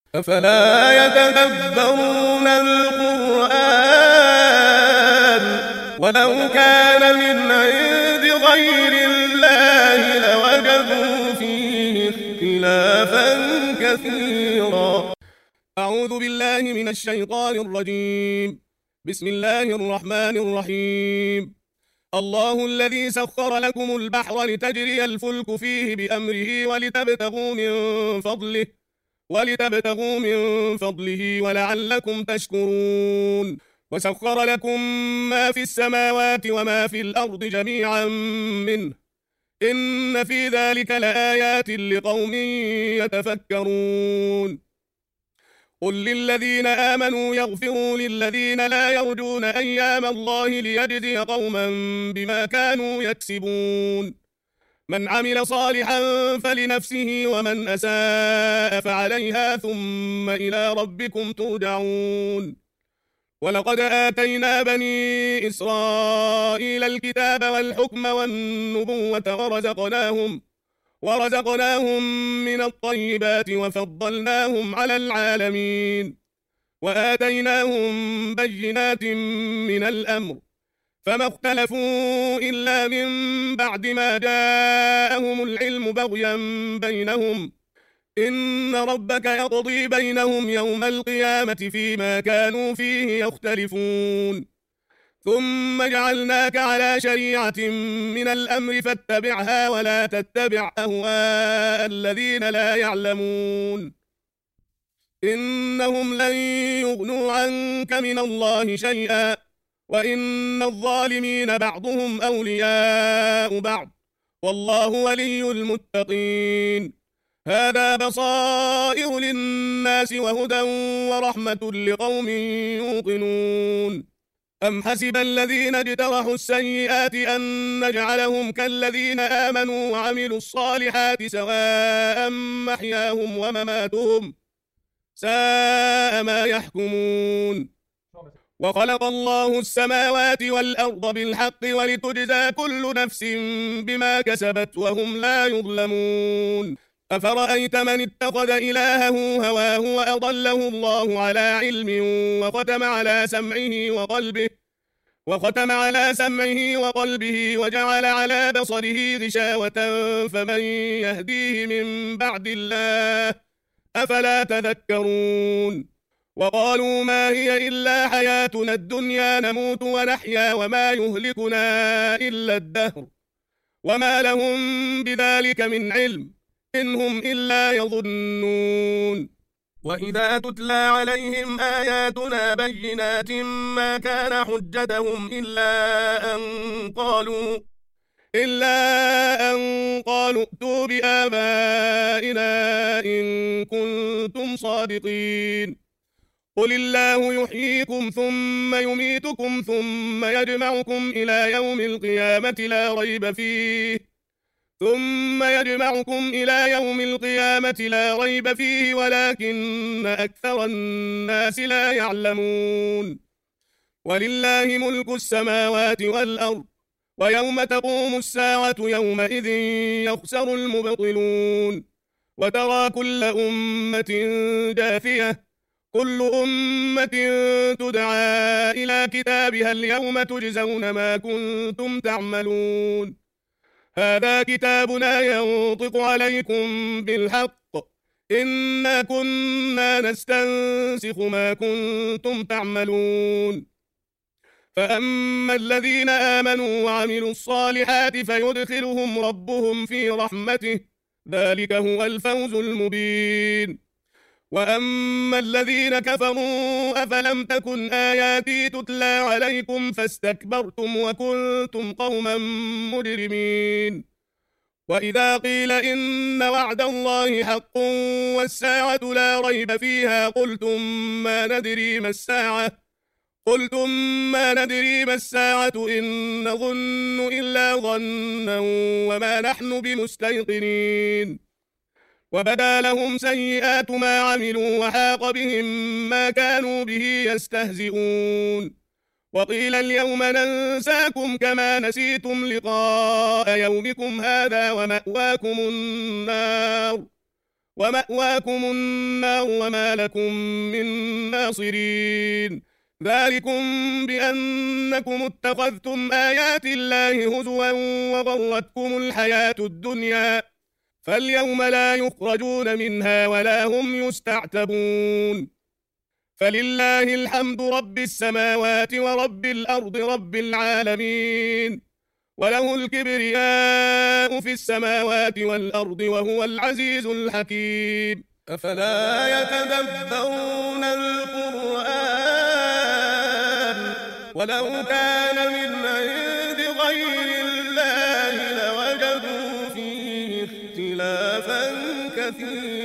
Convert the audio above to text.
أفلا يتدبرون القرآن ولو كان من عند غير الله لوجدوا فيه اختلافا كثيرا. أعوذ بالله من الشيطان الرجيم. بسم الله الرحمن الرحيم. الله الذي سخر لكم البحر لتجري الفلك فيه بأمره ولتبتغوا من فضله ولعلكم تشكرون. وسخر لكم ما في السماوات وما في الأرض جميعا منه إن في ذلك لآيات لقوم يتفكرون. قل للذين آمنوا يغفروا للذين لا يرجون أيام الله ليجزي قوما بما كانوا يكسبون. من عمل صالحا فلنفسه ومن أساء فعليها ثم إلى ربكم ترجعون. ولقد آتينا بني إسرائيل الكتاب والحكم والنبوة ورزقناهم من الطيبات وفضلناهم على العالمين وآتيناهم بينات من الأمر فما اختلفوا إلا من بعد ما جاءهم العلم بغيا بينهم إن ربك يقضي بينهم يوم القيامة فيما كانوا فيه يختلفون. ثم جعلناك على شريعة من الأمر فاتبعها ولا تتبع أهواء الذين لا يعلمون إنهم لن يغنوا عنك من الله شيئا وإن الظالمين بعضهم أولياء بعض والله ولي المتقين. هذا بصائر للناس وهدى ورحمة لقوم يوقنون. أم حسب الذين اجترحوا السيئات أن نجعلهم كالذين آمنوا وعملوا الصالحات سواء محياهم ومماتهم ساء ما يحكمون. وخلق الله السماوات والأرض بالحق ولتجزى كل نفس بما كسبت وهم لا يظلمون. أفرأيت من اتخذ إلهه هواه وأضله الله على علم وختم على سمعه وقلبه وجعل على بصره غشاوة فمن يهديه من بعد الله أفلا تذكرون. وقالوا ما هي إلا حياتنا الدنيا نموت ونحيا وما يهلكنا إلا الدهر وما لهم بذلك من علم إن هم إلا يظنون. وإذا تتلى عليهم آياتنا بينات ما كان حجتهم إلا أن قالوا ائتوا بآبائنا إن كنتم صادقين. قل الله يحييكم ثم يميتكم ثم يجمعكم إلى يوم القيامة لا ريب فيه ولكن أكثر الناس لا يعلمون. ولله ملك السماوات والأرض ويوم تقوم الساعة يومئذ يخسر المبطلون. وترى كل أمة جاثية كل أمة تدعى إلى كتابها اليوم تجزون ما كنتم تعملون. هذا كتابنا ينطق عليكم بالحق إنا كنا نستنسخ ما كنتم تعملون. فأما الذين آمنوا وعملوا الصالحات فيدخلهم ربهم في رحمته ذلك هو الفوز المبين. وأما الذين كفروا أفلم تكن آياتي تتلى عليكم فاستكبرتم وكنتم قوما مجرمين. وإذا قيل إن وعد الله حق والساعة لا ريب فيها قلتم ما ندري ما الساعة إن نظن إلا ظنا وما نحن بمستيقنين. وبدا لهم سيئات ما عملوا وحاق بهم ما كانوا به يستهزئون. وقيل اليوم ننساكم كما نسيتم لقاء يومكم هذا ومأواكم النار ومأواكم النار وما لكم من ناصرين ذلكم بأنكم اتخذتم آيات الله هزوا وغرتكم الحياة الدنيا فاليوم لا يخرجون منها ولا هم يستعتبون فلله الحمد رب السماوات ورب الأرض رب العالمين وله الكبرياء في السماوات والأرض وهو العزيز الحكيم أفلا يتدبرون القرآن ولو كان من عند غير الله لوجدوا فيه اختلافا كثيرا